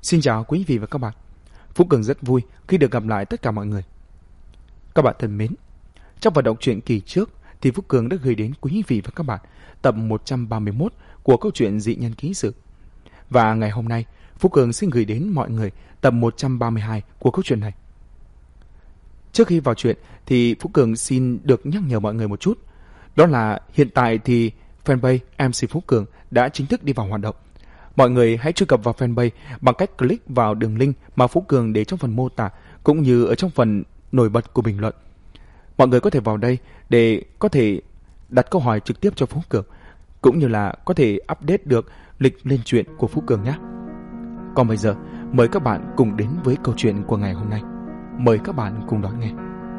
Xin chào quý vị và các bạn. Phú Cường rất vui khi được gặp lại tất cả mọi người. Các bạn thân mến, trong vận động truyện kỳ trước thì Phú Cường đã gửi đến quý vị và các bạn tập 131 của câu chuyện Dị Nhân Ký Sự. Và ngày hôm nay, Phú Cường xin gửi đến mọi người tập 132 của câu chuyện này. Trước khi vào chuyện thì Phú Cường xin được nhắc nhở mọi người một chút. Đó là hiện tại thì fanpage MC Phú Cường đã chính thức đi vào hoạt động. Mọi người hãy truy cập vào fanpage bằng cách click vào đường link mà Phú Cường để trong phần mô tả cũng như ở trong phần nổi bật của bình luận. Mọi người có thể vào đây để có thể đặt câu hỏi trực tiếp cho Phú Cường cũng như là có thể update được lịch lên truyện của Phú Cường nhé. Còn bây giờ, mời các bạn cùng đến với câu chuyện của ngày hôm nay. Mời các bạn cùng đón nghe.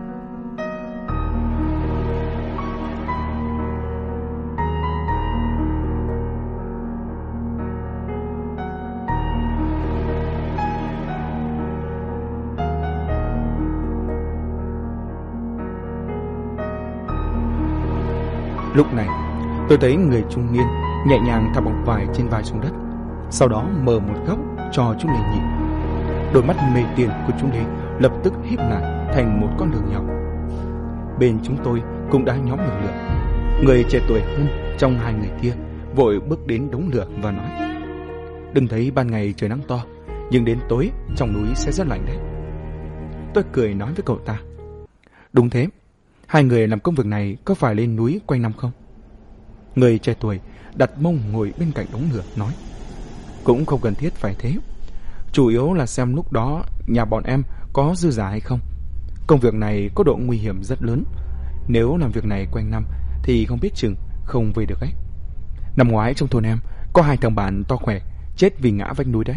Lúc này, tôi thấy người trung niên nhẹ nhàng thả bọc vải trên vai xuống đất, sau đó mở một góc cho chú Lê nhìn. Đôi mắt mê tiền của chú Lê lập tức híp lại thành một con đường nhỏ. Bên chúng tôi cũng đã nhóm lực lượng. Người trẻ tuổi hơn trong hai người kia vội bước đến đống lửa và nói: "Đừng thấy ban ngày trời nắng to, nhưng đến tối trong núi sẽ rất lạnh đấy." Tôi cười nói với cậu ta: "Đúng thế. Hai người làm công việc này có phải lên núi quanh năm không?" Người trẻ tuổi đặt mông ngồi bên cạnh đống lửa nói: "Cũng không cần thiết phải thế. Chủ yếu là xem lúc đó nhà bọn em có dư giả hay không. Công việc này có độ nguy hiểm rất lớn. Nếu làm việc này quanh năm thì không biết chừng không về được ấy. Năm ngoái trong thôn em có hai thằng bạn to khỏe chết vì ngã vách núi đấy."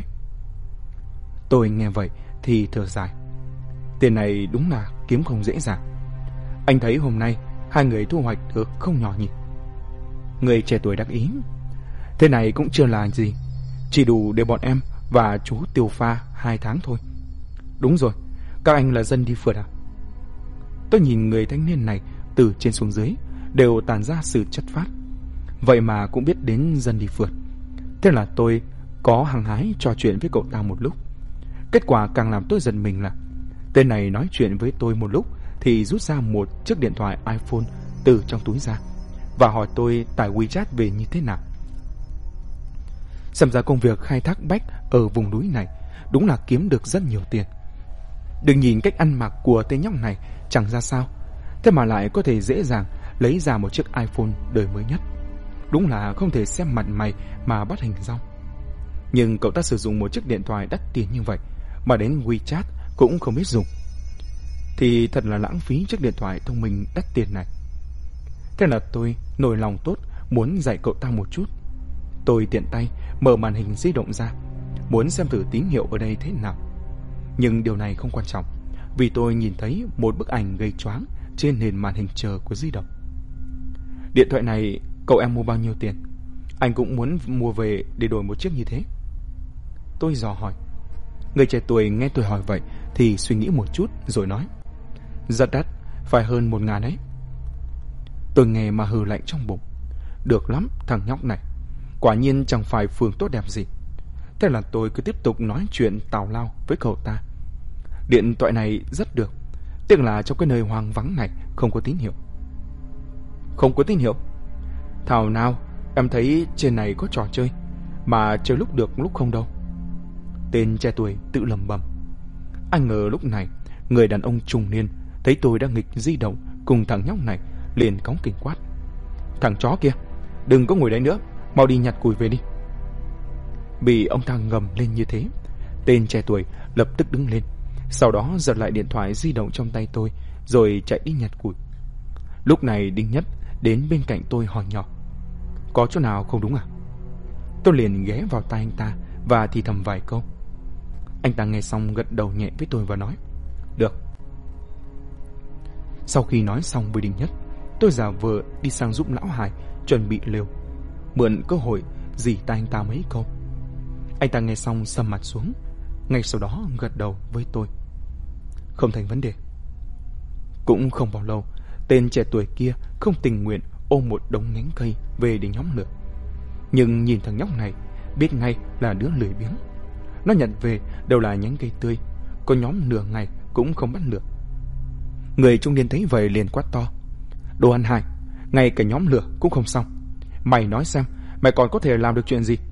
Tôi nghe vậy thì thở dài. Tiền này đúng là kiếm không dễ dàng. Anh thấy hôm nay hai người thu hoạch được không nhỏ nhỉ? Người trẻ tuổi đắc ý: "Thế này cũng chưa là gì, chỉ đủ để bọn em và chú tiêu pha 2 tháng thôi." "Đúng rồi, các anh là dân đi phượt à?" Tôi nhìn người thanh niên này từ trên xuống dưới đều tản ra sự chất phác, vậy mà cũng biết đến dân đi phượt. Thế là tôi có hăng hái trò chuyện với cậu ta một lúc. Kết quả càng làm tôi giận mình là tên này nói chuyện với tôi một lúc thì rút ra một chiếc điện thoại iPhone từ trong túi ra và hỏi tôi tải WeChat về như thế nào. Xem ra công việc khai thác bách ở vùng núi này đúng là kiếm được rất nhiều tiền. Đừng nhìn cách ăn mặc của tên nhóc này chẳng ra sao, thế mà lại có thể dễ dàng lấy ra một chiếc iPhone đời mới nhất. Đúng là không thể xem mặt mày mà bắt hình dong. Nhưng cậu ta sử dụng một chiếc điện thoại đắt tiền như vậy mà đến WeChat cũng không biết dùng, thì thật là lãng phí chiếc điện thoại thông minh đắt tiền này. Thế là tôi nổi lòng tốt muốn dạy cậu ta một chút. Tôi tiện tay mở màn hình di động ra, muốn xem thử tín hiệu ở đây thế nào. Nhưng điều này không quan trọng, vì tôi nhìn thấy một bức ảnh gây choáng trên nền màn hình chờ của di động. "Điện thoại này cậu em mua bao nhiêu tiền? Anh cũng muốn mua về để đổi một chiếc như thế." Tôi dò hỏi. Người trẻ tuổi nghe tôi hỏi vậy thì suy nghĩ một chút rồi nói: "Rất đắt, phải hơn 1.000 đấy." Tôi nghe mà hừ lạnh trong bụng. Được lắm, thằng nhóc này quả nhiên chẳng phải phường tốt đẹp gì. Thế là tôi cứ tiếp tục nói chuyện tào lao với cậu ta. "Điện thoại này rất được, tiếc là trong cái nơi hoang vắng này không có tín hiệu." "Không có tín hiệu? Thảo nào em thấy trên này có trò chơi, mà chơi lúc được lúc không đâu." Tên trẻ tuổi tự lẩm bẩm. Anh ngờ lúc này người đàn ông trung niên thấy tôi đang nghịch di động cùng thằng nhóc này liền cáu kỉnh quát: "Thằng chó kia, đừng có ngồi đấy nữa, mau đi nhặt củi về đi." Bị ông ta ngầm lên như thế, tên trẻ tuổi lập tức đứng lên, sau đó giật lại điện thoại di động trong tay tôi rồi chạy đi nhặt củi. Lúc này Đinh Nhất đến bên cạnh tôi hỏi nhỏ: "Có chỗ nào không đúng à?" Tôi liền ghé vào tai anh ta và thì thầm vài câu. Anh ta nghe xong gật đầu nhẹ với tôi và nói: "Được." Sau khi nói xong với Đinh Nhất, tôi giả vờ đi sang giúp lão Hải chuẩn bị lều, mượn cơ hội rỉ tai anh ta mấy câu. Anh ta nghe xong sầm mặt xuống, ngay sau đó gật đầu với tôi: "Không thành vấn đề." Cũng không bao lâu, tên trẻ tuổi kia không tình nguyện ôm một đống nhánh cây về để nhóm lửa. Nhưng nhìn thằng nhóc này, biết ngay là đứa lười biếng. nó nhận về đều là nhánh cây tươi, có nhóm nửa ngày cũng không bắt được. Người trung niên thấy vậy liền quát to: Đồ ăn hại, ngay cả nhóm lửa cũng không xong. Mày nói xem, mày còn có thể làm được chuyện gì?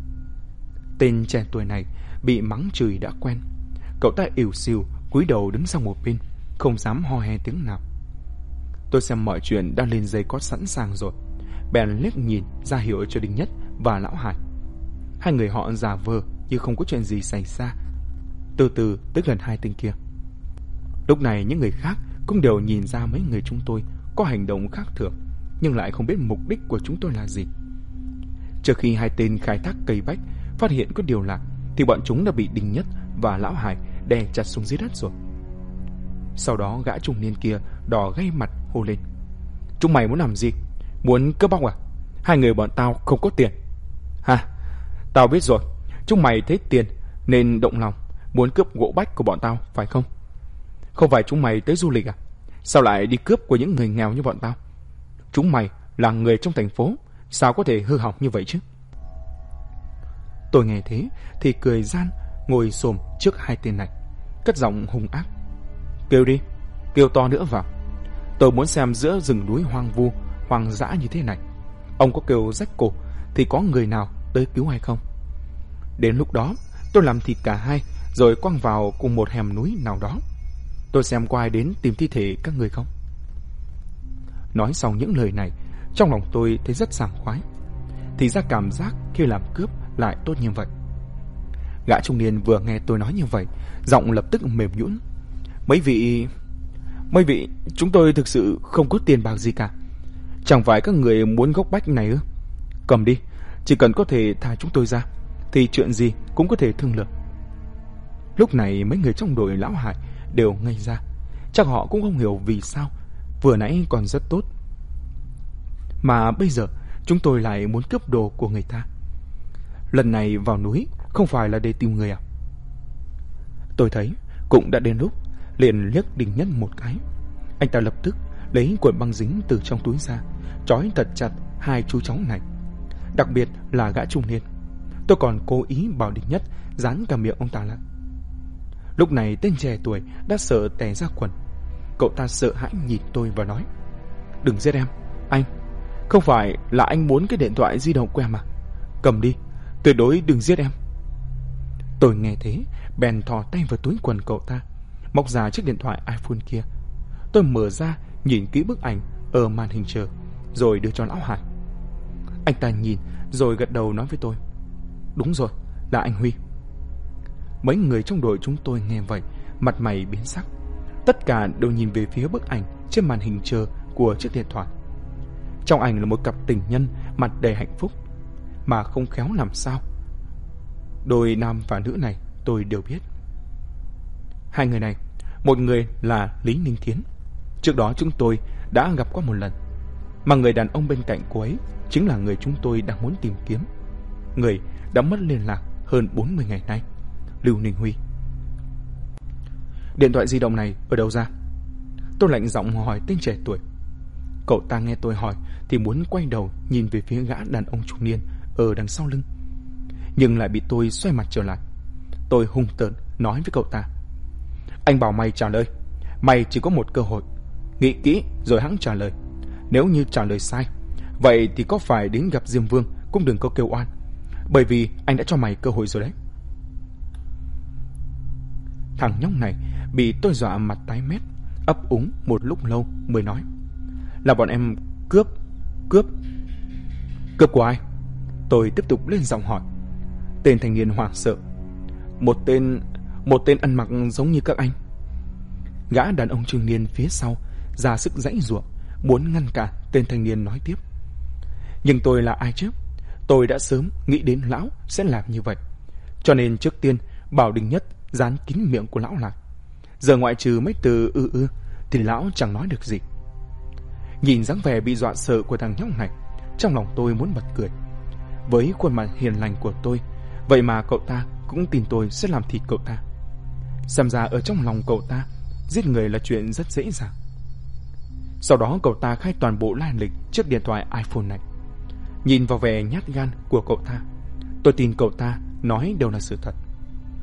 Tên trẻ tuổi này bị mắng chửi đã quen. Cậu ta ỉu xìu cúi đầu đứng sang một bên, không dám ho he tiếng nào. Tôi xem mọi chuyện đã lên dây cót sẵn sàng rồi, bèn liếc nhìn ra hiệu cho Đinh Nhất và Lão Hải. Hai người họ giả vờ như không có chuyện gì xảy ra, từ từ tới gần hai tên kia. Lúc này những người khác cũng đều nhìn ra mấy người chúng tôi có hành động khác thường, nhưng lại không biết mục đích của chúng tôi là gì. Trước khi hai tên khai thác cây bách phát hiện có điều lạ, thì bọn chúng đã bị Đinh Nhất và Lão Hải đè chặt xuống dưới đất rồi. Sau đó gã trung niên kia đỏ gay mặt hô lên: Chúng mày muốn làm gì? Muốn cướp bóc à? Hai người bọn tao không có tiền. Hả? Tao biết rồi, chúng mày thấy tiền nên động lòng muốn cướp gỗ bách của bọn tao, phải không? Không phải chúng mày tới du lịch à? Sao lại đi cướp của những người nghèo như bọn tao? Chúng mày là người trong thành phố, sao có thể hư hỏng như vậy chứ? Tôi nghe thế thì cười gian, ngồi xổm trước hai tên này, cất giọng hung ác: Kêu đi, kêu to nữa vào. Tôi muốn xem giữa rừng núi hoang vu, hoang dã như thế này, ông có kêu rách cổ thì có người nào tới cứu hay không? Đến lúc đó tôi làm thịt cả hai, rồi quăng vào cùng một hẻm núi nào đó. Tôi xem có ai đến tìm thi thể các người không. Nói xong những lời này, trong lòng tôi thấy rất sảng khoái. Thì ra cảm giác khi làm cướp lại tốt như vậy. Gã trung niên vừa nghe tôi nói như vậy, giọng lập tức mềm nhũn: Mấy vị, chúng tôi thực sự không có tiền bạc gì cả. Chẳng phải các người muốn gốc bách này ư? Cầm đi, chỉ cần có thể thả chúng tôi ra thì chuyện gì cũng có thể thương lượng. Lúc này mấy người trong đội Lão Hải đều ngây ra. Chắc họ cũng không hiểu vì sao vừa nãy còn rất tốt, mà bây giờ chúng tôi lại muốn cướp đồ của người ta. Lần này vào núi không phải là để tìm người à? Tôi thấy cũng đã đến lúc, liền liếc Đinh Nhất một cái. Anh ta lập tức lấy cuộn băng dính từ trong túi ra, trói thật chặt hai chú cháu này, đặc biệt là gã trung niên. Tôi còn cố ý bảo Đinh Nhất dán cả miệng ông ta lại. Lúc này tên trẻ tuổi đã sợ tè ra quần. Cậu ta sợ hãi nhìn tôi và nói: Đừng giết em, anh. Không phải là anh muốn cái điện thoại di động của em à? Cầm đi, tuyệt đối đừng giết em. Tôi nghe thế bèn thò tay vào túi quần cậu ta, móc ra chiếc điện thoại iPhone kia. Tôi mở ra nhìn kỹ bức ảnh ở màn hình chờ, rồi đưa cho Lão Hải. Anh ta nhìn rồi gật đầu nói với tôi: Đúng rồi, là anh Huy. Mấy người trong đội chúng tôi nghe vậy, mặt mày biến sắc. Tất cả đều nhìn về phía bức ảnh trên màn hình chờ của chiếc điện thoại. Trong ảnh là một cặp tình nhân mặt đầy hạnh phúc, mà không khéo làm sao đôi nam và nữ này tôi đều biết. Hai người này, một người là Lý Ninh Thiến, trước đó chúng tôi đã gặp qua một lần, mà người đàn ông bên cạnh cô ấy chính là người chúng tôi đang muốn tìm kiếm, người đã mất liên lạc hơn 40 ngày nay, Lưu Ninh Huy. Điện thoại di động này ở đâu ra? Tôi lạnh giọng hỏi tên trẻ tuổi. Cậu ta nghe tôi hỏi thì muốn quay đầu nhìn về phía gã đàn ông trung niên ở đằng sau lưng, nhưng lại bị tôi xoay mặt trở lại. Tôi hung tợn nói với cậu ta: Anh bảo mày trả lời, mày chỉ có một cơ hội, nghĩ kỹ rồi hẵng trả lời. Nếu như trả lời sai, vậy thì có phải đến gặp Diêm Vương cũng đừng có kêu oan, bởi vì anh đã cho mày cơ hội rồi đấy. Thằng nhóc này bị tôi dọa mặt tái mét, ấp úng một lúc lâu mới nói: Là bọn em cướp của ai? Tôi tiếp tục lên giọng hỏi. Tên thanh niên hoảng sợ: Một tên ăn mặc giống như các anh. Gã đàn ông trung niên phía sau ra sức giãy giụa, muốn ngăn cản tên thanh niên nói tiếp. Nhưng tôi là ai chứ? Tôi đã sớm nghĩ đến lão sẽ làm như vậy, cho nên trước tiên bảo Đinh Nhất dán kín miệng của lão lại. Giờ ngoại trừ mấy từ ư thì lão chẳng nói được gì. Nhìn dáng vẻ bị dọa sợ của thằng nhóc này, trong lòng tôi muốn bật cười. Với khuôn mặt hiền lành của tôi, vậy mà cậu ta cũng tin tôi sẽ làm thịt cậu ta. Xem ra ở trong lòng cậu ta, giết người là chuyện rất dễ dàng. Sau đó cậu ta khai toàn bộ lai lịch chiếc điện thoại iPhone này. Nhìn vào vẻ nhát gan của cậu ta, tôi tin cậu ta nói đều là sự thật.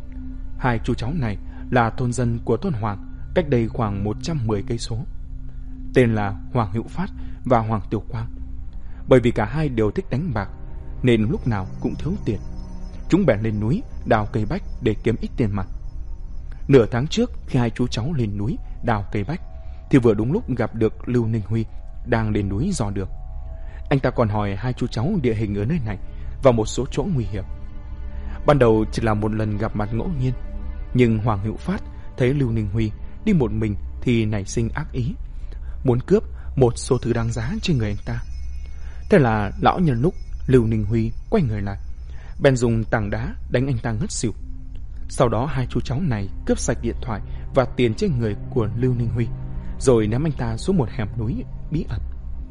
Hai chú cháu này là thôn dân của thôn Hoàng, cách đây khoảng 110 cây số. Tên là Hoàng Hữu Phát và Hoàng Tiểu Quang. Bởi vì cả hai đều thích đánh bạc nên lúc nào cũng thiếu tiền. Chúng bèn lên núi đào cây bách để kiếm ít tiền mặt. Nửa tháng trước, khi hai chú cháu lên núi đào cây bách thì vừa đúng lúc gặp được Lưu Ninh Huy đang lên núi dò đường. Anh ta còn hỏi hai chú cháu địa hình ở nơi này và một số chỗ nguy hiểm. Ban đầu chỉ là một lần gặp mặt ngẫu nhiên, nhưng Hoàng Hữu Phát thấy Lưu Ninh Huy đi một mình thì nảy sinh ác ý, muốn cướp một số thứ đáng giá trên người anh ta. Thế là lão nhân lúc Lưu Ninh Huy quay người lại, bèn dùng tảng đá đánh anh ta ngất xỉu. Sau đó hai chú cháu này cướp sạch điện thoại và tiền trên người của Lưu Ninh Huy, rồi ném anh ta xuống một hẻm núi bí ẩn.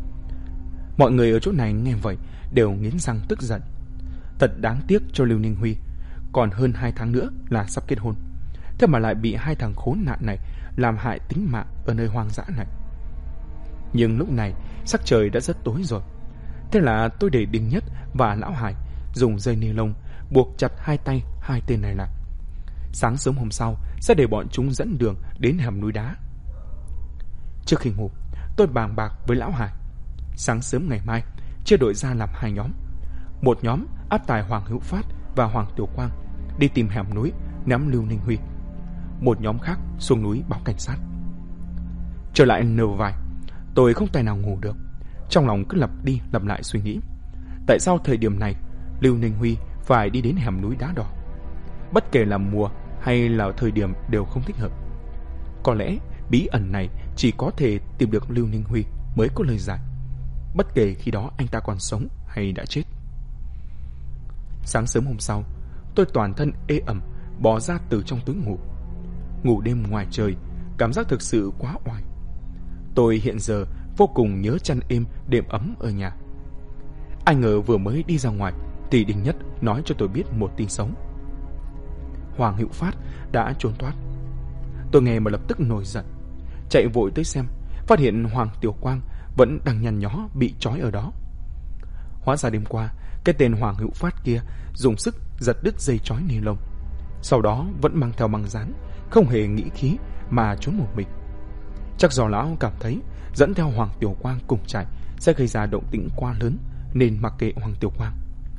Mọi người ở chỗ này nghe vậy đều nghiến răng tức giận. Thật đáng tiếc cho Lưu Ninh Huy, còn hơn 2 tháng nữa là sắp kết hôn, thế mà lại bị hai thằng khốn nạn này làm hại tính mạng ở nơi hoang dã này. Nhưng lúc này sắc trời đã rất tối rồi. Thế là tôi để Đinh Nhất và Lão Hải dùng dây ni lông buộc chặt hai tay hai tên này lại. Sáng sớm hôm sau sẽ để bọn chúng dẫn đường đến hẻm núi đá. Trước khi ngủ, tôi bàn bạc với Lão Hải. Sáng sớm ngày mai chia đội ra làm hai nhóm. Một nhóm áp tải Hoàng Hữu Phát và Hoàng Tiểu Quang đi tìm hẻm núi ném Lưu Ninh Huy. Một nhóm khác xuống núi báo cảnh sát. Trở lại nửa vài, tôi không tài nào ngủ được. Trong lòng cứ lặp đi lặp lại suy nghĩ, tại sao thời điểm này Lưu Ninh Huy phải đi đến hẻm núi đá đỏ? Bất kể là mùa hay là thời điểm đều không thích hợp. Có lẽ bí ẩn này chỉ có thể tìm được Lưu Ninh Huy mới có lời giải, bất kể khi đó anh ta còn sống hay đã chết. Sáng sớm hôm sau, tôi toàn thân ê ẩm bò ra từ trong túi ngủ. Ngủ đêm ngoài trời, cảm giác thực sự quá oải. Tôi hiện giờ vô cùng nhớ chăn êm đệm ấm ở nhà. Ai ngờ vừa mới đi ra ngoài thì Đinh Nhất nói cho tôi biết một tin xấu. Hoàng Hữu Phát đã trốn thoát. Tôi nghe mà lập tức nổi giận, chạy vội tới xem, phát hiện Hoàng Tiểu Quang vẫn đang nhăn nhó bị trói ở đó. Hóa ra đêm qua, cái tên Hoàng Hữu Phát kia dùng sức giật đứt dây trói ni lông, sau đó vẫn mang theo băng dán, không hề nghĩ khí mà trốn một mình. Chắc do lão cảm thấy dẫn theo Hoàng Tiểu Quang cùng chạy sẽ gây ra động tĩnh quá lớn nên mặc kệ Hoàng Tiểu Quang.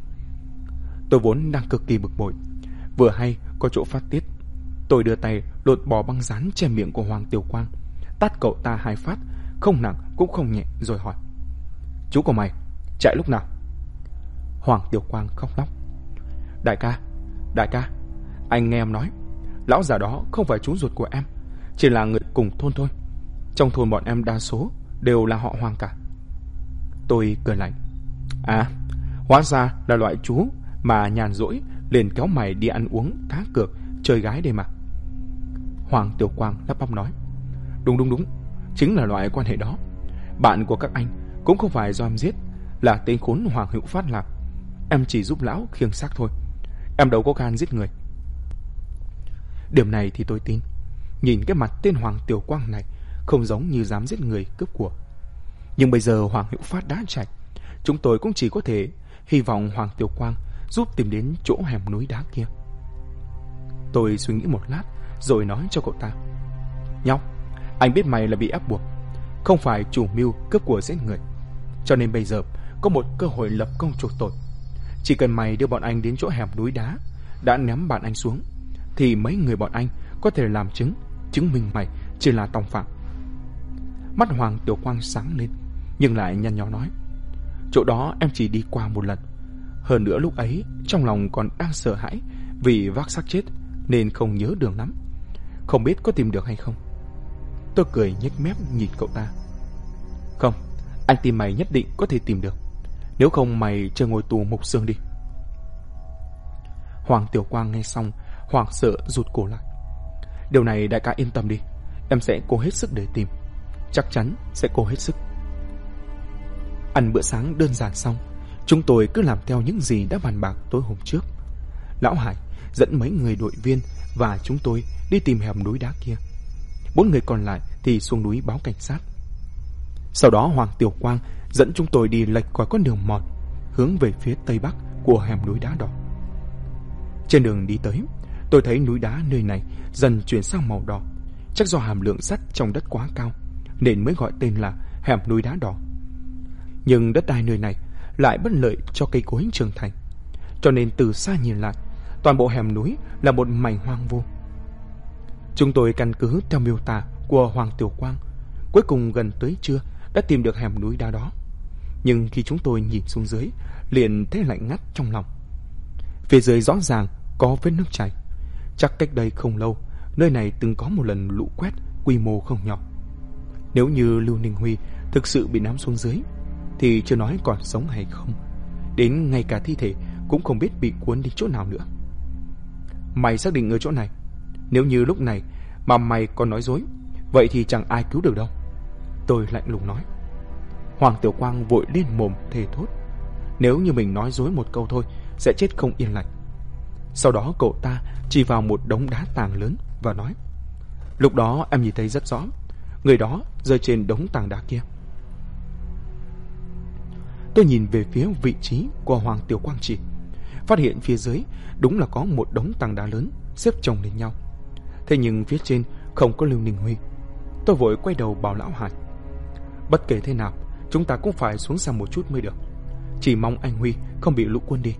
Tôi vốn đang cực kỳ bực bội, vừa hay có chỗ phát tiết. Tôi đưa tay lột bỏ băng dán che miệng của Hoàng Tiểu Quang, tát cậu ta 2 phát, không nặng cũng không nhẹ, rồi hỏi: "Chú của mày chạy lúc nào?" Hoàng Tiểu Quang khóc lóc: đại ca, anh nghe em nói, lão già đó không phải chú ruột của em, chỉ là người cùng thôn thôi. Trong thôn bọn em đa số đều là họ Hoàng cả." Tôi cười lạnh: "À, hóa ra là loại chú mà nhàn rỗi liền kéo mày đi ăn uống cá cược chơi gái đây mà." Hoàng Tiểu Quang lắp bắp nói: Đúng, chính là loại quan hệ đó. Bạn của các anh cũng không phải do em giết, là tên khốn Hoàng Hữu Phát làm. Em chỉ giúp lão khiêng xác thôi, em đâu có gan giết người." Điểm này thì tôi tin. Nhìn cái mặt tên Hoàng Tiểu Quang này không giống như dám giết người cướp của. Nhưng bây giờ Hoàng Hữu Phát đã chạy, chúng tôi cũng chỉ có thể hy vọng Hoàng Tiểu Quang giúp tìm đến chỗ hẻm núi đá kia. Tôi suy nghĩ một lát rồi nói cho cậu ta: "Nhóc, anh biết mày là bị ép buộc, không phải chủ mưu cướp của giết người, cho nên bây giờ có một cơ hội lập công chuộc tội. Chỉ cần mày đưa bọn anh đến chỗ hẻm núi đá đã ném bạn anh xuống, thì mấy người bọn anh có thể làm chứng minh mày chỉ là tòng phạm." Mắt Hoàng Tiểu Quang sáng lên, nhưng lại nhăn nhó nói: "Chỗ đó em chỉ đi qua một lần. Hơn nữa lúc ấy trong lòng còn đang sợ hãi vì vác xác chết nên không nhớ đường lắm. Không biết có tìm được hay không." Tôi cười nhếch mép nhìn cậu ta: "Không, anh tin mày nhất định có thể tìm được. Nếu không mày chờ ngồi tù mục xương đi." Hoàng Tiểu Quang nghe xong hoảng sợ rụt cổ lại: "Điều này đại ca yên tâm đi, em sẽ cố hết sức để tìm, chắc chắn sẽ cố hết sức." Ăn bữa sáng đơn giản xong, chúng tôi cứ làm theo những gì đã bàn bạc tối hôm trước. Lão Hải dẫn mấy người đội viên và chúng tôi đi tìm hẻm núi đá kia. 4 người còn lại thì xuống núi báo cảnh sát. Sau đó Hoàng Tiểu Quang dẫn chúng tôi đi lệch qua con đường mòn hướng về phía tây bắc của hẻm núi đá đỏ. Trên đường đi tới, Tôi thấy núi đá nơi này dần chuyển sang màu đỏ. Chắc do hàm lượng sắt trong đất quá cao nên mới gọi tên là hẻm núi đá đỏ. Nhưng đất đai nơi này lại bất lợi cho cây cối trưởng thành, cho nên từ xa nhìn lại, toàn bộ hẻm núi là một mảnh hoang vu. Chúng tôi căn cứ theo miêu tả của Hoàng Tiểu Quang, cuối cùng gần tới trưa đã tìm được hẻm núi đá đó. Nhưng khi chúng tôi nhìn xuống dưới, liền thấy lạnh ngắt trong lòng. Phía dưới rõ ràng có vết nước chảy. Chắc cách đây không lâu, nơi này từng có một lần lũ quét quy mô không nhỏ. Nếu như Lưu Ninh Huy thực sự bị ném xuống dưới, thì chưa nói còn sống hay không, đến ngay cả thi thể cũng không biết bị cuốn đi chỗ nào nữa. Mày xác định ở chỗ này. Nếu như lúc này mà mày còn nói dối, vậy thì chẳng ai cứu được đâu, tôi lạnh lùng nói. Hoàng Tiểu Quang vội lên mồm thề thốt, nếu như mình nói dối một câu thôi sẽ chết không yên lành. Sau đó cậu ta chỉ vào một đống đá tảng lớn và nói, lúc đó em nhìn thấy rất rõ, người đó rơi trên đống tảng đá kia. Tôi nhìn về phía vị trí của Hoàng Tiểu Quang chỉ, phát hiện phía dưới đúng là có một đống tảng đá lớn xếp chồng lên nhau. Thế nhưng phía trên không có Lưu Ninh Huy. Tôi vội quay đầu bảo Lão Hải, bất kể thế nào chúng ta cũng phải xuống xa một chút mới được, chỉ mong anh Huy không bị lũ cuốn đi.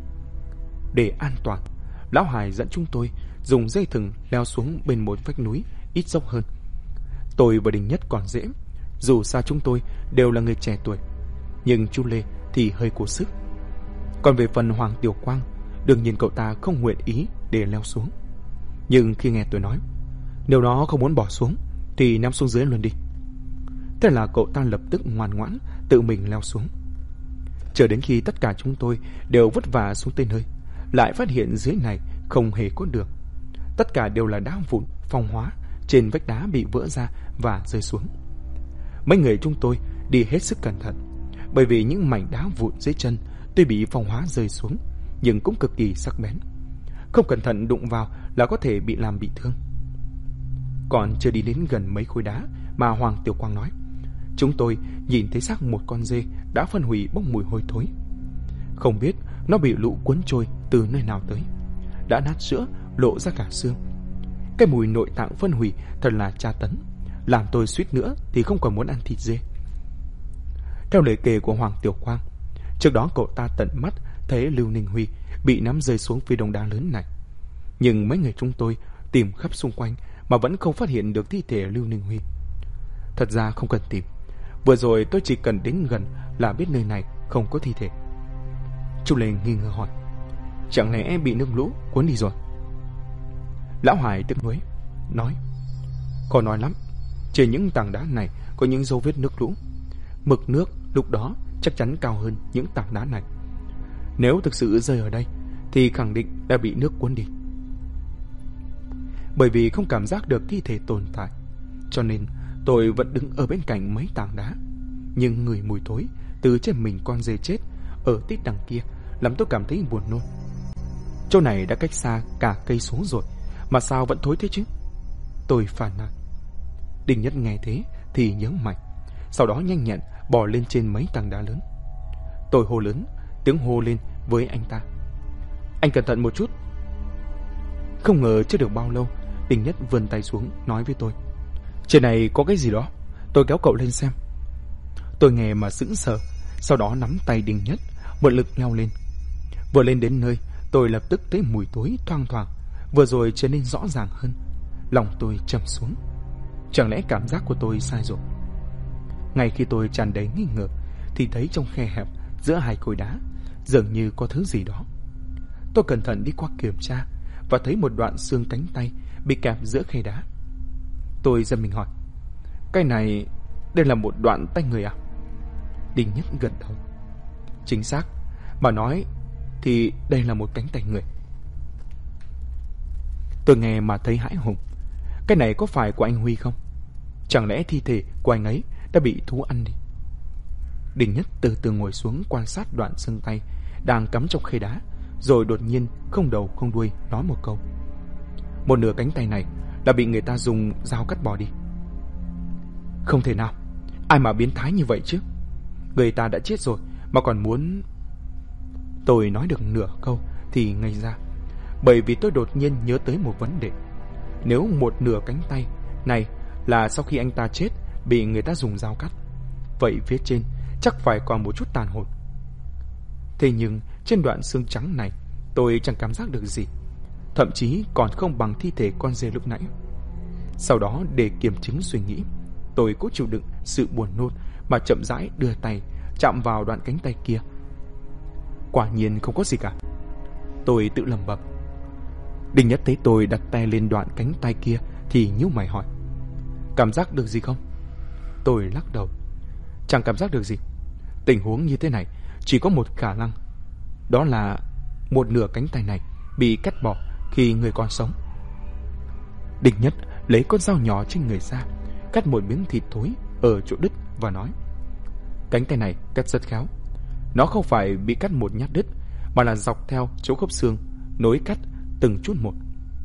Để an toàn, Lão Hải dẫn chúng tôi dùng dây thừng leo xuống bên một vách núi ít dốc hơn. Tôi và Đình Nhất còn dễ, dù sao chúng tôi đều là người trẻ tuổi, nhưng chú Lê thì hơi cố sức. Còn về phần Hoàng Tiểu Quang, đương nhiên cậu ta không nguyện ý để leo xuống. Nhưng khi nghe tôi nói, nếu nó không muốn bỏ xuống thì ném xuống dưới luôn đi, thế là cậu ta lập tức ngoan ngoãn tự mình leo xuống. Chờ đến khi tất cả chúng tôi đều vất vả xuống tới nơi, lại phát hiện dưới này không hề có đường. Tất cả đều là đá vụn phong hóa trên vách đá bị vỡ ra và rơi xuống. Mấy người chúng tôi đi hết sức cẩn thận, bởi vì những mảnh đá vụn dưới chân tuy bị phong hóa rơi xuống nhưng cũng cực kỳ sắc bén, không cẩn thận đụng vào là có thể bị làm bị thương. Còn chưa đi đến gần mấy khối đá mà Hoàng Tiểu Quang nói, chúng tôi nhìn thấy xác một con dê đã phân hủy bốc mùi hôi thối. Không biết nó bị lũ cuốn trôi từ nơi nào tới, đã nát sữa lộ ra cả xương. Cái mùi nội tạng phân hủy thật là tra tấn, làm tôi suýt nữa thì không còn muốn ăn thịt dê. Theo lời kể của Hoàng Tiểu Quang, trước đó cậu ta tận mắt thấy Lưu Ninh Huy bị ném rơi xuống phía đống đá lớn này. Nhưng mấy người chúng tôi tìm khắp xung quanh mà vẫn không phát hiện được thi thể Lưu Ninh Huy. Thật ra không cần tìm, vừa rồi tôi chỉ cần đến gần là biết nơi này không có thi thể. Chú Lê nghi ngờ hỏi, chẳng lẽ bị nước lũ cuốn đi rồi? Lão Hải tức nuối nói, khó nói lắm, trên những tảng đá này có những dấu vết nước lũ. Mực nước lúc đó chắc chắn cao hơn những tảng đá này. Nếu thực sự rơi ở đây thì khẳng định đã bị nước cuốn đi. Bởi vì không cảm giác được thi thể tồn tại, cho nên tôi vẫn đứng ở bên cạnh mấy tảng đá. Nhưng người mùi thối từ trên mình con dê chết ở tít đằng kia làm tôi cảm thấy buồn nôn. Chỗ này đã cách xa cả cây số rồi mà sao vẫn thối thế chứ? Tôi phàn nàn. Đình Nhất nghe thế thì nhớ mày, sau đó nhanh nhẹn bò lên trên mấy tảng đá lớn. Tôi hô lớn, tiếng hô lên với anh ta, anh cẩn thận một chút. Không ngờ chưa được bao lâu, Đình Nhất vươn tay xuống nói với tôi, trên này có cái gì đó, tôi kéo cậu lên xem. Tôi nghe mà sững sờ, sau đó nắm tay Đình Nhất mượn lực leo lên. Vừa lên đến nơi, tôi lập tức thấy mùi tối thoang thoảng vừa rồi trở nên rõ ràng hơn. Lòng tôi trầm xuống, chẳng lẽ cảm giác của tôi sai rồi? Ngay khi tôi tràn đầy nghi ngờ thì thấy trong khe hẹp giữa hai khối đá dường như có thứ gì đó. Tôi cẩn thận đi qua kiểm tra và thấy một đoạn xương cánh tay bị kẹp giữa khe đá. Tôi giật mình hỏi, cái này, đây là một đoạn tay người à? Đình Nhất gật đầu, chính xác, mà nói thì đây là một cánh tay người. Tôi nghe mà thấy hãi hùng. Cái này có phải của anh Huy không? Chẳng lẽ thi thể của anh ấy đã bị thú ăn đi? Đình Nhất từ từ ngồi xuống quan sát đoạn xương tay đang cắm trong khe đá, rồi đột nhiên không đầu không đuôi nói một câu, một nửa cánh tay này là bị người ta dùng dao cắt bỏ đi. Không thể nào, ai mà biến thái như vậy chứ? Người ta đã chết rồi mà còn muốn... Tôi nói được nửa câu thì ngây ra, bởi vì tôi đột nhiên nhớ tới một vấn đề. Nếu một nửa cánh tay này là sau khi anh ta chết bị người ta dùng dao cắt, vậy phía trên chắc phải còn một chút tàn hồn. Thế nhưng trên đoạn xương trắng này tôi chẳng cảm giác được gì, thậm chí còn không bằng thi thể con dê lúc nãy. Sau đó để kiềm chứng suy nghĩ, tôi cố chịu đựng sự buồn nôn mà chậm rãi đưa tay chạm vào đoạn cánh tay kia. Quả nhiên không có gì cả, tôi tự lẩm bẩm. Đinh Nhất thấy tôi đặt tay lên đoạn cánh tay kia thì nhíu mày hỏi: cảm giác được gì không? Tôi lắc đầu: chẳng cảm giác được gì. Tình huống như thế này chỉ có một khả năng, đó là một nửa cánh tay này bị cắt bỏ khi người còn sống. Đinh Nhất lấy con dao nhỏ trên người ra, cắt một miếng thịt thối ở chỗ đứt và nói: cánh tay này cắt rất khéo. Nó không phải bị cắt một nhát đứt, mà là dọc theo chỗ khớp xương, nối cắt từng chút một.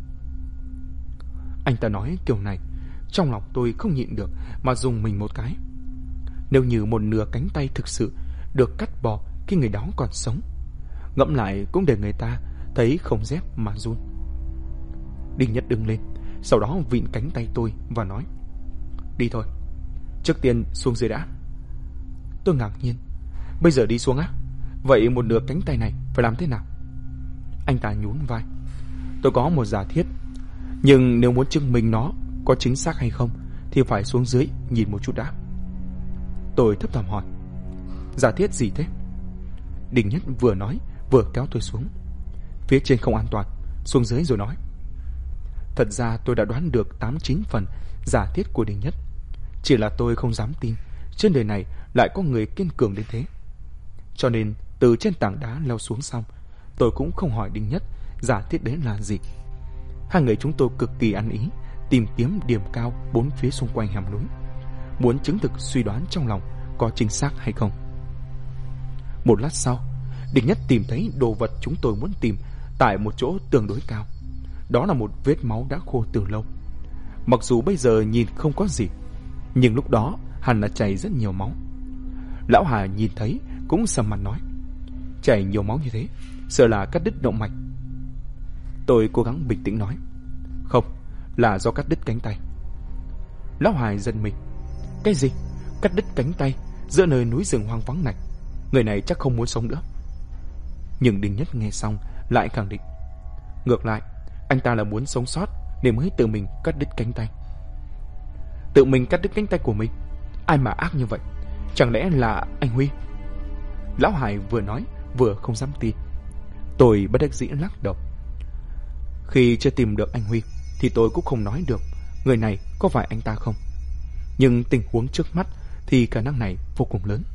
Anh ta nói kiểu này, trong lòng tôi không nhịn được mà dùng mình một cái. Nếu như một nửa cánh tay thực sự được cắt bỏ khi người đó còn sống, ngẫm lại cũng để người ta thấy không rét mà run. Đinh Nhất đứng lên, sau đó vịn cánh tay tôi và nói: đi thôi, trước tiên xuống dưới đã. Tôi ngạc nhiên: bây giờ đi xuống á? Vậy một nửa cánh tay này phải làm thế nào? Anh ta nhún vai: tôi có một giả thiết, nhưng nếu muốn chứng minh nó có chính xác hay không thì phải xuống dưới nhìn một chút đã. Tôi thấp thỏm hỏi: giả thiết gì thế? Đinh Nhất vừa nói vừa kéo tôi xuống. Phía trên không an toàn, xuống dưới rồi nói. Thật ra tôi đã đoán được 8-9 phần giả thiết của Đinh Nhất, chỉ là tôi không dám tin trên đời này lại có người kiên cường đến thế. Cho nên từ trên tảng đá leo xuống xong, tôi cũng không hỏi Đinh Nhất giả thiết đấy là gì. Hai người chúng tôi cực kỳ ăn ý tìm kiếm điểm cao bốn phía xung quanh hẻm núi, muốn chứng thực suy đoán trong lòng có chính xác hay không. Một lát sau, Đinh Nhất tìm thấy đồ vật chúng tôi muốn tìm tại một chỗ tương đối cao. Đó là một vết máu đã khô từ lâu. Mặc dù bây giờ nhìn không có gì, nhưng lúc đó hẳn là chảy rất nhiều máu. Lão Hà nhìn thấy cũng sầm mặt nói: chảy nhiều máu như thế, sợ là cắt đứt động mạch. Tôi cố gắng bình tĩnh nói: không, là do cắt đứt cánh tay. Lão Hà giận mình: cái gì? Cắt đứt cánh tay giữa nơi núi rừng hoang vắng này? Người này chắc không muốn sống nữa. Nhưng Đinh Nhất nghe xong lại khẳng định: ngược lại, anh ta là muốn sống sót nên mới tự mình cắt đứt cánh tay. Tự mình cắt đứt cánh tay của mình? Ai mà ác như vậy? Chẳng lẽ là anh Huy? Lão Hải vừa nói vừa không dám tin. Tôi bất đắc dĩ lắc đầu. Khi chưa tìm được anh Huy thì tôi cũng không nói được người này có phải anh ta không. Nhưng tình huống trước mắt thì khả năng này vô cùng lớn.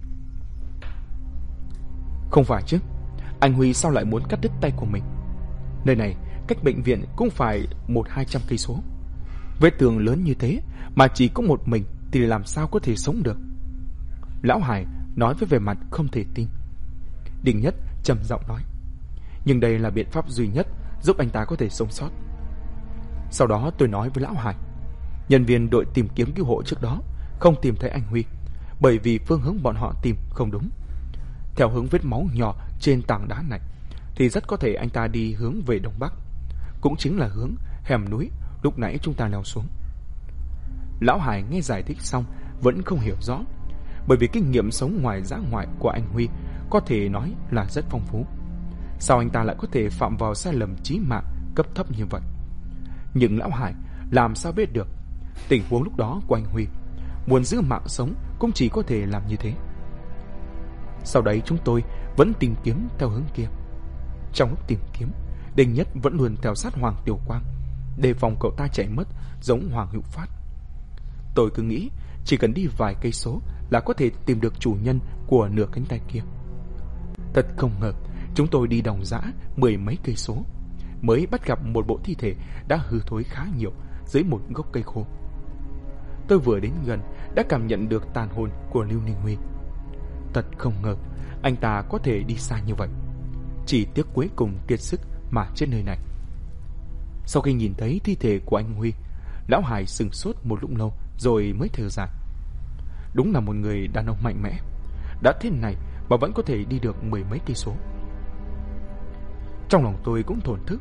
Không phải chứ, anh Huy sao lại muốn cắt đứt tay của mình? Nơi này cách bệnh viện cũng phải 100-200 cây số. Vết thương lớn như thế mà chỉ có một mình thì làm sao có thể sống được? Lão Hải nói với vẻ mặt không thể tin. Đinh Nhất trầm giọng nói: nhưng đây là biện pháp duy nhất giúp anh ta có thể sống sót. Sau đó tôi nói với Lão Hải: nhân viên đội tìm kiếm cứu hộ trước đó không tìm thấy anh Huy, bởi vì phương hướng bọn họ tìm không đúng. Theo hướng vết máu nhỏ trên tảng đá này thì rất có thể anh ta đi hướng về đông bắc, cũng chính là hướng hẻm núi lúc nãy chúng ta leo xuống. Lão Hải nghe giải thích xong vẫn không hiểu rõ, bởi vì kinh nghiệm sống ngoài dã ngoại của anh Huy có thể nói là rất phong phú. Sao anh ta lại có thể phạm vào sai lầm chí mạng cấp thấp như vậy? Nhưng Lão Hải làm sao biết được tình huống lúc đó của anh Huy? Muốn giữ mạng sống cũng chỉ có thể làm như thế. Sau đấy chúng tôi vẫn tìm kiếm theo hướng kia. Trong lúc tìm kiếm, Đinh Nhất vẫn luôn theo sát Hoàng Tiểu Quang, đề phòng cậu ta chạy mất giống Hoàng Hữu Phát. Tôi cứ nghĩ chỉ cần đi vài cây số là có thể tìm được chủ nhân của nửa cánh tay kia. Thật không ngờ, chúng tôi đi đồng dã 10 mấy cây số mới bắt gặp một bộ thi thể đã hư thối khá nhiều dưới một gốc cây khô. Tôi vừa đến gần đã cảm nhận được tàn hồn của Lưu Ninh Huy. Thật không ngờ anh ta có thể đi xa như vậy. Chỉ tiếc cuối cùng kiệt sức mà chết nơi này. Sau khi nhìn thấy thi thể của anh Huy, Lão Hải sững sốt một lúc lâu rồi mới thở dài. Đúng là một người đàn ông mạnh mẽ, đã thế này mà vẫn có thể đi được 10 mấy cây số. Trong lòng tôi cũng thổn thức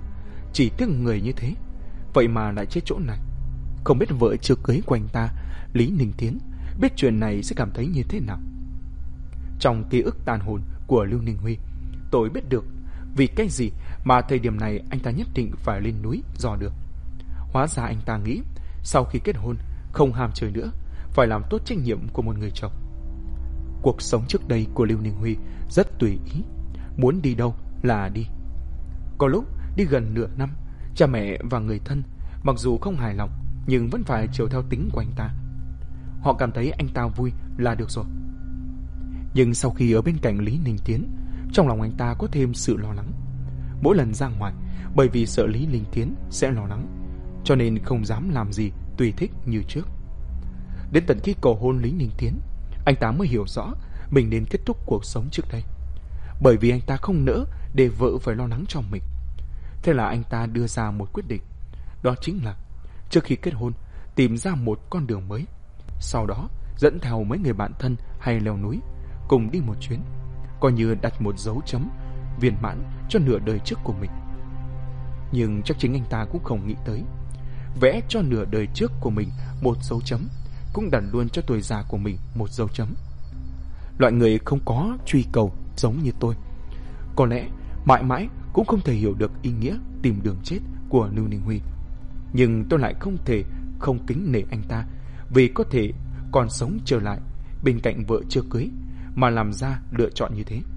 Chỉ tiếc người như thế, vậy mà lại chết chỗ này. Không biết vợ chưa cưới của anh ta, Lý Ninh Tiến, biết chuyện này sẽ cảm thấy như thế nào. Trong ký ức tàn hồn của Lưu Ninh Huy, tôi biết được vì cái gì mà thời điểm này anh ta nhất định phải lên núi dò đường. Hóa ra anh ta nghĩ sau khi kết hôn không ham chơi nữa, phải làm tốt trách nhiệm của một người chồng. Cuộc sống trước đây của Lưu Ninh Huy rất tùy ý, muốn đi đâu là đi. Có lúc đi gần nửa năm, cha mẹ và người thân mặc dù không hài lòng nhưng vẫn phải chiều theo tính của anh ta. Họ cảm thấy anh ta vui là được rồi. Nhưng sau khi ở bên cạnh Lý Ninh Tiến, trong lòng anh ta có thêm sự lo lắng. Mỗi lần ra ngoài, bởi vì sợ Lý Ninh Tiến sẽ lo lắng, cho nên không dám làm gì tùy thích như trước. Đến tận khi cầu hôn Lý Ninh Tiến, anh ta mới hiểu rõ mình nên kết thúc cuộc sống trước đây, bởi vì anh ta không nỡ để vợ phải lo lắng cho mình. Thế là anh ta đưa ra một quyết định, đó chính là trước khi kết hôn tìm ra một con đường mới, sau đó dẫn theo mấy người bạn thân hay leo núi cùng đi một chuyến, coi như đặt một dấu chấm viên mãn cho nửa đời trước của mình. Nhưng chắc chính anh ta cũng không nghĩ tới, vẽ cho nửa đời trước của mình một dấu chấm, cũng đặt luôn cho tuổi già của mình một dấu chấm. Loại người không có truy cầu giống như tôi, có lẽ mãi mãi cũng không thể hiểu được ý nghĩa tìm đường chết của Lưu Ninh Huy. Nhưng tôi lại không thể không kính nể anh ta vì có thể còn sống trở lại bên cạnh vợ chưa cưới mà làm ra lựa chọn như thế.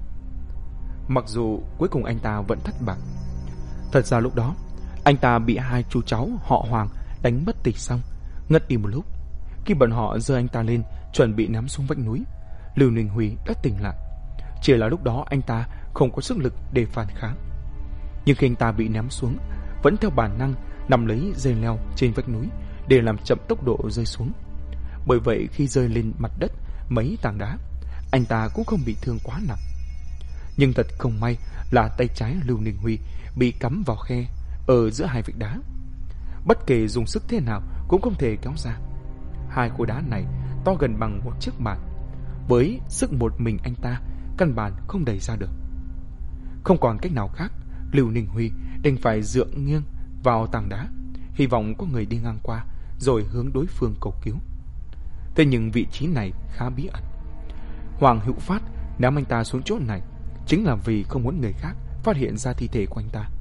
Mặc dù cuối cùng anh ta vẫn thất bại. Thật ra lúc đó anh ta bị hai chú cháu họ Hoàng đánh bất tỉnh xong, ngất đi một lúc. Khi bọn họ giơ anh ta lên chuẩn bị ném xuống vách núi, Lưu Ninh Huy đã tỉnh lại. Chỉ là lúc đó anh ta không có sức lực để phản kháng. Nhưng khi anh ta bị ném xuống, vẫn theo bản năng nằm lấy dây leo trên vách núi để làm chậm tốc độ rơi xuống. Bởi vậy khi rơi lên mặt đất mấy tảng đá, anh ta cũng không bị thương quá nặng. Nhưng thật không may là tay trái Lưu Ninh Huy bị cắm vào khe ở giữa hai vách đá. Bất kể dùng sức thế nào cũng không thể kéo ra. Hai khối đá này to gần bằng một chiếc bàn, với sức một mình anh ta căn bản không đẩy ra được. Không còn cách nào khác, Lưu Ninh Huy đành phải dựa nghiêng vào tảng đá, hy vọng có người đi ngang qua rồi hướng đối phương cầu cứu. Thế nhưng vị trí này khá bí ẩn. Hoàng Hữu Phát ném anh ta xuống chỗ này chính là vì không muốn người khác phát hiện ra thi thể của anh ta.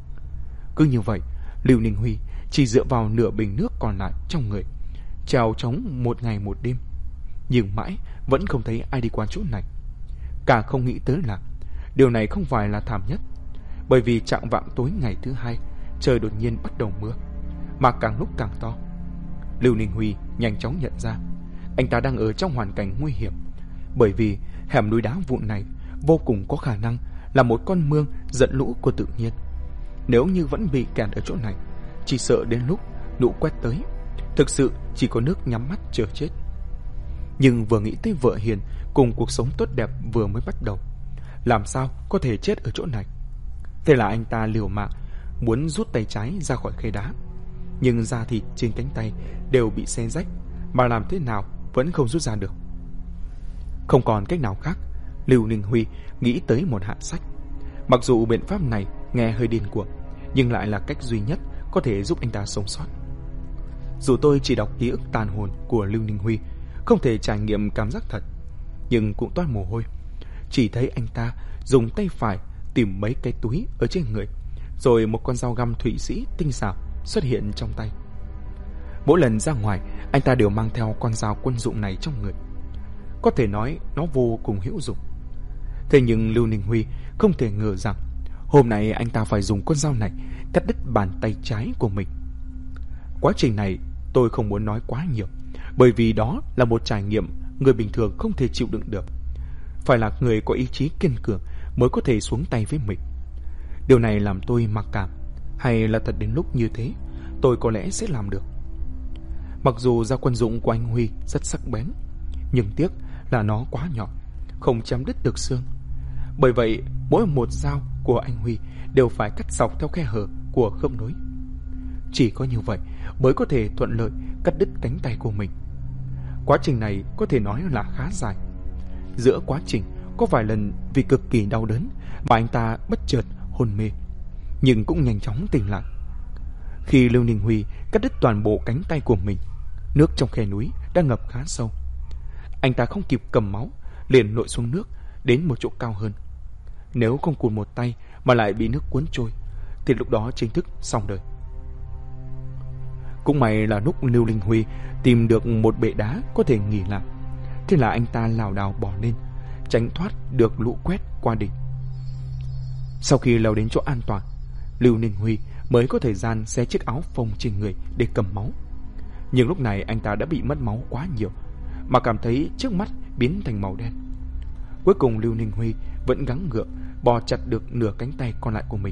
Cứ như vậy, Lưu Ninh Huy chỉ dựa vào nửa bình nước còn lại trong người, trèo trống một ngày một đêm, nhưng mãi vẫn không thấy ai đi qua chỗ này. Càng không nghĩ tới là điều này không phải là thảm nhất, bởi vì chạng vạng tối ngày thứ hai, trời đột nhiên bắt đầu mưa, mà càng lúc càng to. Lưu Ninh Huy nhanh chóng nhận ra anh ta đang ở trong hoàn cảnh nguy hiểm, bởi vì hẻm núi đá vụn này vô cùng có khả năng là một con mương dẫn lũ của tự nhiên. Nếu như vẫn bị kẹt ở chỗ này, chỉ sợ đến lúc lũ quét tới, thực sự chỉ có nước nhắm mắt chờ chết. Nhưng vừa nghĩ tới vợ hiền cùng cuộc sống tốt đẹp vừa mới bắt đầu, làm sao có thể chết ở chỗ này. Thế là anh ta liều mạng muốn rút tay trái ra khỏi khe đá, nhưng da thịt trên cánh tay đều bị xé rách, mà làm thế nào vẫn không rút ra được. Không còn cách nào khác, Lưu Ninh Huy nghĩ tới một hạ sách. Mặc dù biện pháp này nghe hơi điên cuồng, nhưng lại là cách duy nhất có thể giúp anh ta sống sót. Dù tôi chỉ đọc ký ức tàn hồn của Lưu Ninh Huy, không thể trải nghiệm cảm giác thật, nhưng cũng toát mồ hôi. Chỉ thấy anh ta dùng tay phải tìm mấy cái túi ở trên người, rồi một con dao găm Thụy Sĩ tinh xảo xuất hiện trong tay. Mỗi lần ra ngoài, anh ta đều mang theo con dao quân dụng này trong người. Có thể nói nó vô cùng hữu dụng. Thế nhưng Lưu Ninh Huy không thể ngờ rằng hôm nay anh ta phải dùng con dao này cắt đứt bàn tay trái của mình. Quá trình này tôi không muốn nói quá nhiều, bởi vì đó là một trải nghiệm người bình thường không thể chịu đựng được. Phải là người có ý chí kiên cường mới có thể xuống tay với mình. Điều này làm tôi mặc cảm, hay là thật đến lúc như thế tôi có lẽ sẽ làm được. Mặc dù dao quân dụng của anh Huy rất sắc bén, nhưng tiếc là nó quá nhỏ, không chém đứt được xương. Bởi vậy mỗi một dao của anh Huy đều phải cắt dọc theo khe hở của khớp nối. Chỉ có như vậy mới có thể thuận lợi cắt đứt cánh tay của mình. Quá trình này có thể nói là khá dài. Giữa quá trình có vài lần vì cực kỳ đau đớn mà anh ta bất chợt hôn mê. nhưng cũng nhanh chóng tỉnh lại. Khi Lưu Ninh Huy cắt đứt toàn bộ cánh tay của mình, nước trong khe núi đã ngập khá sâu. Anh ta không kịp cầm máu, liền lội xuống nước đến một chỗ cao hơn. Nếu không cụt một tay mà lại bị nước cuốn trôi, thì lúc đó chính thức xong đời. Cũng may là lúc Lưu Ninh Huy tìm được một bệ đá có thể nghỉ lại, thế là anh ta lảo đảo bỏ lên, tránh thoát được lũ quét qua đỉnh. Sau khi leo đến chỗ an toàn, Lưu Ninh Huy mới có thời gian xé chiếc áo phông trên người để cầm máu. Nhưng lúc này anh ta đã bị mất máu quá nhiều, mà cảm thấy trước mắt biến thành màu đen. Cuối cùng Lưu Ninh Huy vẫn gắng gượng bò chặt được nửa cánh tay còn lại của mình.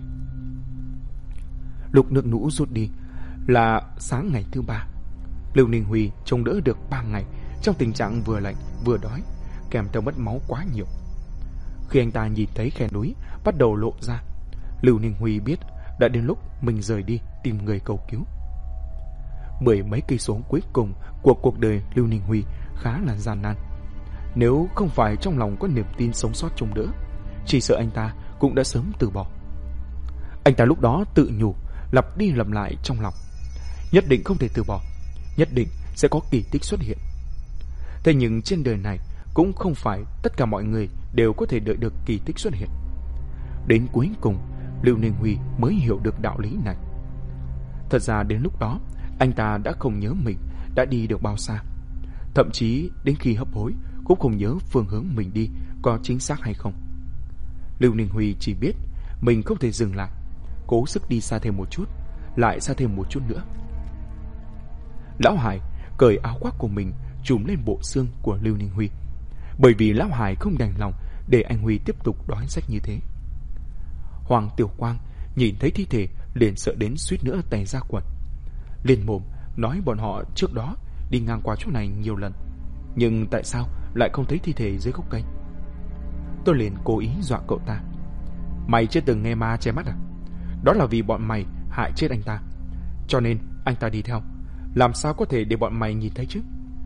Lúc nước lũ rút đi là sáng ngày thứ 3. Lưu Ninh Huy chống đỡ được 3 ngày trong tình trạng vừa lạnh vừa đói, kèm theo mất máu quá nhiều. Khi anh ta nhìn thấy khe núi bắt đầu lộ ra, Lưu Ninh Huy biết đã đến lúc mình rời đi tìm người cầu cứu. 10 mấy cây số cuối cùng của cuộc đời Lưu Ninh Huy khá là gian nan. Nếu không phải trong lòng có niềm tin sống sót chống đỡ, chỉ sợ anh ta cũng đã sớm từ bỏ. Anh ta lúc đó tự nhủ, lặp đi lặp lại trong lòng, nhất định không thể từ bỏ, nhất định sẽ có kỳ tích xuất hiện. Thế nhưng trên đời này cũng không phải tất cả mọi người đều có thể đợi được kỳ tích xuất hiện. Đến cuối cùng, Lưu Ninh Huy mới hiểu được đạo lý này. Thật ra đến lúc đó, anh ta đã không nhớ mình đã đi được bao xa. Thậm chí đến khi hấp hối cũng không nhớ phương hướng mình đi có chính xác hay không. Lưu Ninh Huy chỉ biết mình không thể dừng lại, cố sức đi xa thêm một chút, lại xa thêm một chút nữa. Lão Hải cởi áo khoác của mình trùm lên bộ xương của Lưu Ninh Huy, bởi vì Lão Hải không đành lòng để anh Huy tiếp tục đói rách như thế. Hoàng Tiểu Quang nhìn thấy thi thể liền sợ đến suýt nữa tè ra quần, liền mồm nói bọn họ trước đó đi ngang qua chỗ này nhiều lần, nhưng tại sao lại không thấy thi thể dưới gốc cây. Tôi liền cố ý dọa cậu ta. Mày chưa từng nghe ma che mắt à? Đó là vì bọn mày hại chết anh ta, cho nên anh ta đi theo, làm sao có thể để bọn mày nhìn thấy chứ?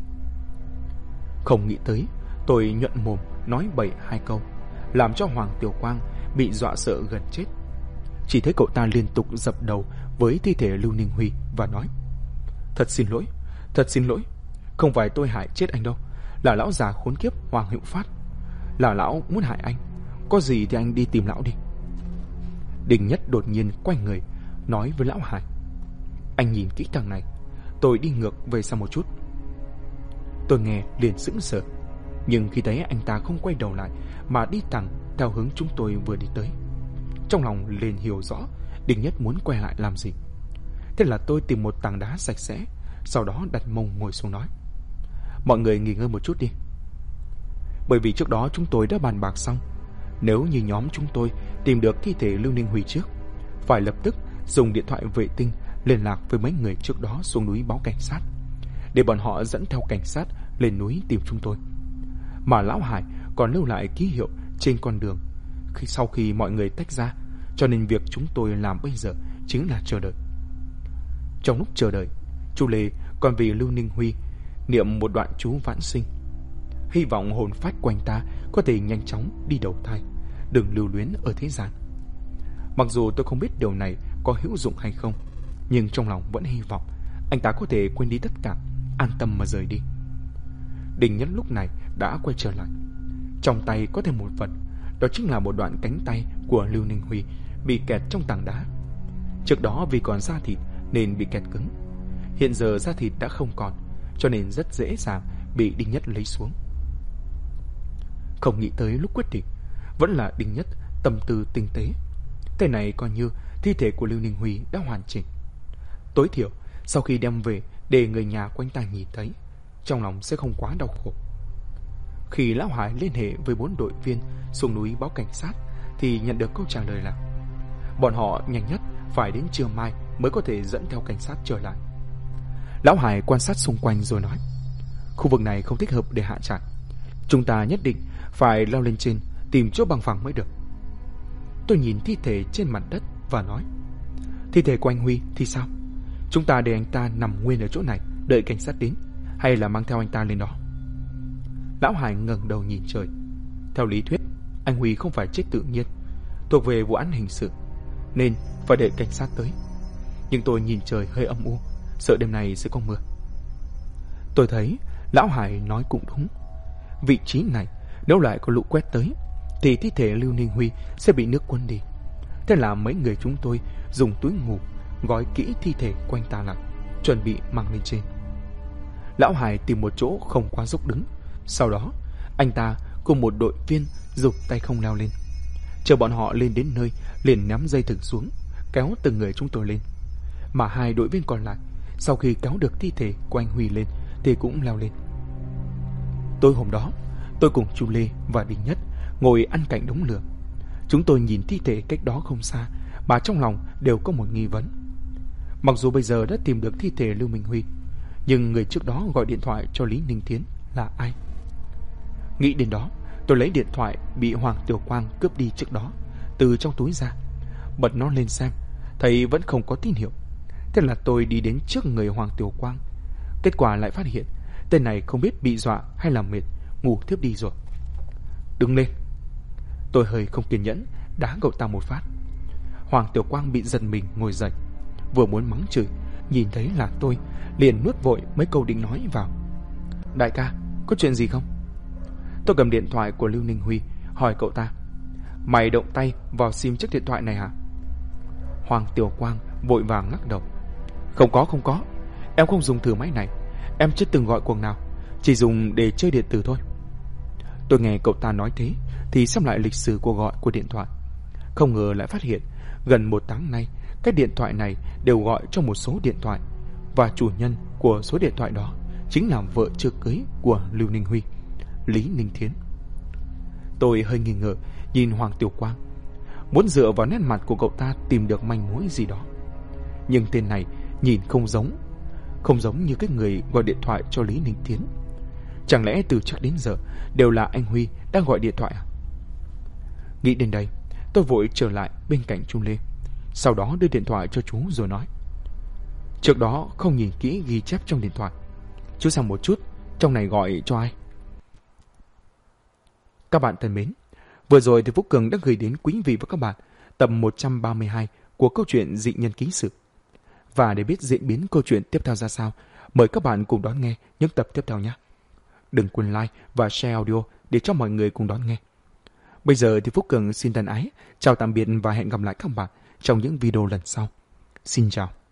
Không nghĩ tới tôi nhuận mồm nói bậy 2 câu, làm cho Hoàng Tiểu Quang bị dọa sợ gần chết. Chỉ thấy cậu ta liên tục dập đầu với thi thể Lưu Ninh Huy và nói: thật xin lỗi, không phải tôi hại chết anh đâu, là lão già khốn kiếp Hoàng Hữu Phát, là lão muốn hại anh, có gì thì anh đi tìm lão đi. Đình Nhất đột nhiên quay người nói với Lão Hải: anh nhìn kỹ thằng này, tôi đi ngược về sau một chút. Tôi nghe liền sững sờ, nhưng khi thấy anh ta không quay đầu lại mà đi thẳng theo hướng chúng tôi vừa đi tới, trong lòng liền hiểu rõ Đình Nhất muốn quay lại làm gì. Thế là tôi tìm một tảng đá sạch sẽ, sau đó đặt mông ngồi xuống nói: mọi người nghỉ ngơi một chút đi. Bởi vì trước đó chúng tôi đã bàn bạc xong, nếu như nhóm chúng tôi tìm được thi thể Lưu Ninh Huy trước, phải lập tức dùng điện thoại vệ tinh liên lạc với mấy người trước đó xuống núi báo cảnh sát, để bọn họ dẫn theo cảnh sát lên núi tìm chúng tôi. Mà Lão Hải còn lưu lại ký hiệu trên con đường sau khi mọi người tách ra, cho nên việc chúng tôi làm bây giờ chính là chờ đợi. Trong lúc chờ đợi, chú Lê còn vì Lưu Ninh Huy niệm một đoạn chú vãng sinh, hy vọng hồn phách của anh ta có thể nhanh chóng đi đầu thai, đừng lưu luyến ở thế gian. Mặc dù tôi không biết điều này có hữu dụng hay không, nhưng trong lòng vẫn hy vọng anh ta có thể quên đi tất cả, an tâm mà rời đi. Đình Nhất lúc này đã quay trở lại, trong tay có thêm một vật, đó chính là một đoạn cánh tay của Lưu Ninh Huy bị kẹt trong tảng đá. Trước đó vì còn da thịt nên bị kẹt cứng, hiện giờ da thịt đã không còn, cho nên rất dễ dàng bị Đinh Nhất lấy xuống. Không nghĩ tới lúc quyết định vẫn là Đinh Nhất tâm tư tinh tế. Thế này coi như thi thể của Lưu Ninh Huy đã hoàn chỉnh. Tối thiểu sau khi đem về để người nhà của anh ta nhìn thấy, trong lòng sẽ không quá đau khổ. Khi Lão Hải liên hệ với 4 đội viên xuống núi báo cảnh sát thì nhận được câu trả lời là bọn họ nhanh nhất phải đến trưa mai mới có thể dẫn theo cảnh sát trở lại. Lão Hải quan sát xung quanh rồi nói: khu vực này không thích hợp để hạ trại, chúng ta nhất định phải leo lên trên tìm chỗ bằng phẳng mới được. Tôi nhìn thi thể trên mặt đất và nói: thi thể của anh Huy thì sao? Chúng ta để anh ta nằm nguyên ở chỗ này đợi cảnh sát đến, hay là mang theo anh ta lên đó? Lão Hải ngẩng đầu nhìn trời. Theo lý thuyết, anh Huy không phải chết tự nhiên, thuộc về vụ án hình sự, nên phải đợi cảnh sát tới. Nhưng tôi nhìn trời hơi âm u, sợ đêm nay sẽ có mưa. Tôi thấy lão Hải nói cũng đúng. Vị trí này nếu lại có lũ quét tới thì thi thể Lưu Ninh Huy sẽ bị nước cuốn đi. Thế là mấy người chúng tôi dùng túi ngủ gói kỹ thi thể quanh ta lại, chuẩn bị mang lên trên. Lão Hải tìm một chỗ không quá dốc đứng. Sau đó anh ta cùng một đội viên giục tay không leo lên. Chờ bọn họ lên đến nơi, liền ném dây thừng xuống, kéo từng người chúng tôi lên. Mà hai đội viên còn lại sau khi kéo được thi thể của anh Huy lên thì cũng leo lên. Tối hôm đó, tôi cùng chú Lê và Đinh Nhất ngồi ăn cạnh đống lửa. Chúng tôi nhìn thi thể cách đó không xa mà trong lòng đều có một nghi vấn. Mặc dù bây giờ đã tìm được thi thể Lưu Minh Huy, nhưng người trước đó gọi điện thoại cho Lý Ninh Tiến là ai? Nghĩ đến đó, tôi lấy điện thoại bị Hoàng Tiểu Quang cướp đi trước đó từ trong túi ra, bật nó lên xem, thấy vẫn không có tín hiệu. Thế là tôi đi đến trước người Hoàng Tiểu Quang. Kết quả lại phát hiện tên này không biết bị dọa hay là mệt, ngủ thiếp đi rồi. Đứng lên. Tôi hơi không kiên nhẫn đá cậu ta một phát. Hoàng Tiểu Quang bị giật mình ngồi dậy, vừa muốn mắng chửi, nhìn thấy là tôi liền nuốt vội mấy câu định nói vào. Đại ca, có chuyện gì không? Tôi cầm điện thoại của Lưu Ninh Huy hỏi cậu ta. Mày động tay vào sim chiếc điện thoại này hả? Hoàng Tiểu Quang vội vàng lắc đầu. Không có. Em không dùng thử máy này. Em chưa từng gọi cuộc nào, chỉ dùng để chơi điện tử thôi. Tôi nghe cậu ta nói thế thì xem lại lịch sử cuộc gọi của điện thoại. Không ngờ lại phát hiện gần một tháng nay cái điện thoại này đều gọi cho một số điện thoại, và chủ nhân của số điện thoại đó chính là vợ chưa cưới của Lưu Ninh Huy, Lý Ninh Thiến. Tôi hơi nghi ngờ nhìn Hoàng Tiểu Quang, muốn dựa vào nét mặt của cậu ta tìm được manh mối gì đó. Nhưng tên này nhìn không giống như cái người gọi điện thoại cho Lý Ninh Thiến. Chẳng lẽ từ trước đến giờ đều là anh Huy đang gọi điện thoại à? Nghĩ đến đây, tôi vội trở lại bên cạnh chú Lê, sau đó đưa điện thoại cho chú rồi nói. Trước đó không nhìn kỹ ghi chép trong điện thoại, chú xem một chút trong này gọi cho ai. Các bạn thân mến, vừa rồi thì Phúc Cường đã gửi đến quý vị và các bạn tập 132 của câu chuyện Dị Nhân Ký Sự. Và để biết diễn biến câu chuyện tiếp theo ra sao, mời các bạn cùng đón nghe những tập tiếp theo nhé. Đừng quên like và share audio để cho mọi người cùng đón nghe. Bây giờ thì Phúc Cường xin thân ái, chào tạm biệt và hẹn gặp lại các bạn trong những video lần sau. Xin chào.